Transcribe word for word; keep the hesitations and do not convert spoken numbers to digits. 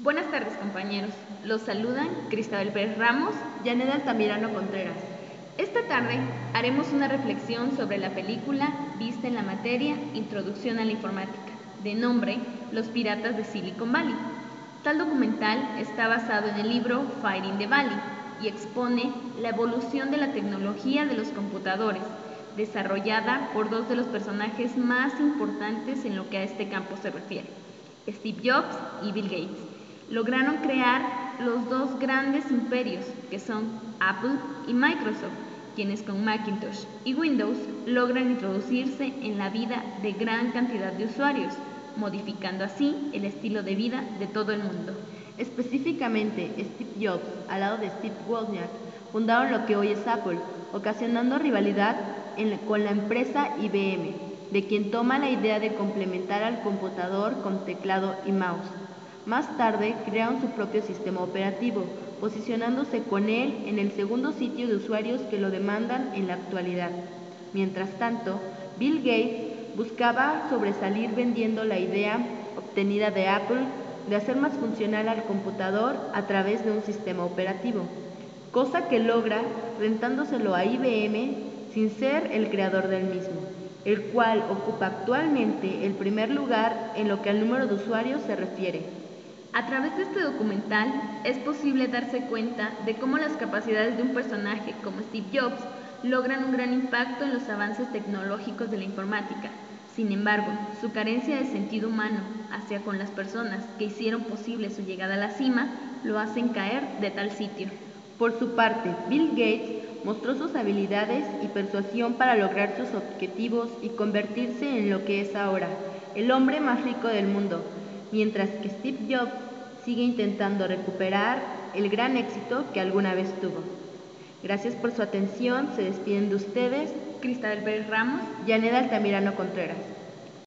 Buenas tardes, compañeros. Los saludan Cristabel Pérez Ramos, Yaneda Altamirano Contreras. Esta tarde haremos una reflexión sobre la película vista en la materia Introducción a la Informática, de nombre Los Piratas de Silicon Valley. Tal documental está basado en el libro Fighting the Valley y expone la evolución de la tecnología de los computadores, desarrollada por dos de los personajes más importantes en lo que a este campo se refiere, Steve Jobs y Bill Gates. Lograron crear los dos grandes imperios que son Apple y Microsoft, quienes con Macintosh y Windows logran introducirse en la vida de gran cantidad de usuarios, modificando así el estilo de vida de todo el mundo. Específicamente, Steve Jobs, al lado de Steve Wozniak, fundaron lo que hoy es Apple, ocasionando rivalidad en, con la empresa I B M, de quien toma la idea de complementar al computador con teclado y mouse. Más tarde crearon su propio sistema operativo, posicionándose con él en el segundo sitio de usuarios que lo demandan en la actualidad. Mientras tanto, Bill Gates buscaba sobresalir vendiendo la idea obtenida de Apple de hacer más funcional al computador a través de un sistema operativo, cosa que logra rentándoselo a I B M sin ser el creador del mismo, el cual ocupa actualmente el primer lugar en lo que al número de usuarios se refiere. A través de este documental es posible darse cuenta de cómo las capacidades de un personaje como Steve Jobs logran un gran impacto en los avances tecnológicos de la informática. Sin embargo, su carencia de sentido humano hacia con las personas que hicieron posible su llegada a la cima lo hacen caer de tal sitio. Por su parte, Bill Gates mostró sus habilidades y persuasión para lograr sus objetivos y convertirse en lo que es ahora, el hombre más rico del mundo, mientras que Steve Jobs sigue intentando recuperar el gran éxito que alguna vez tuvo. Gracias por su atención, se despiden de ustedes Cristabel Pérez Ramos, Yaneda Altamirano Contreras.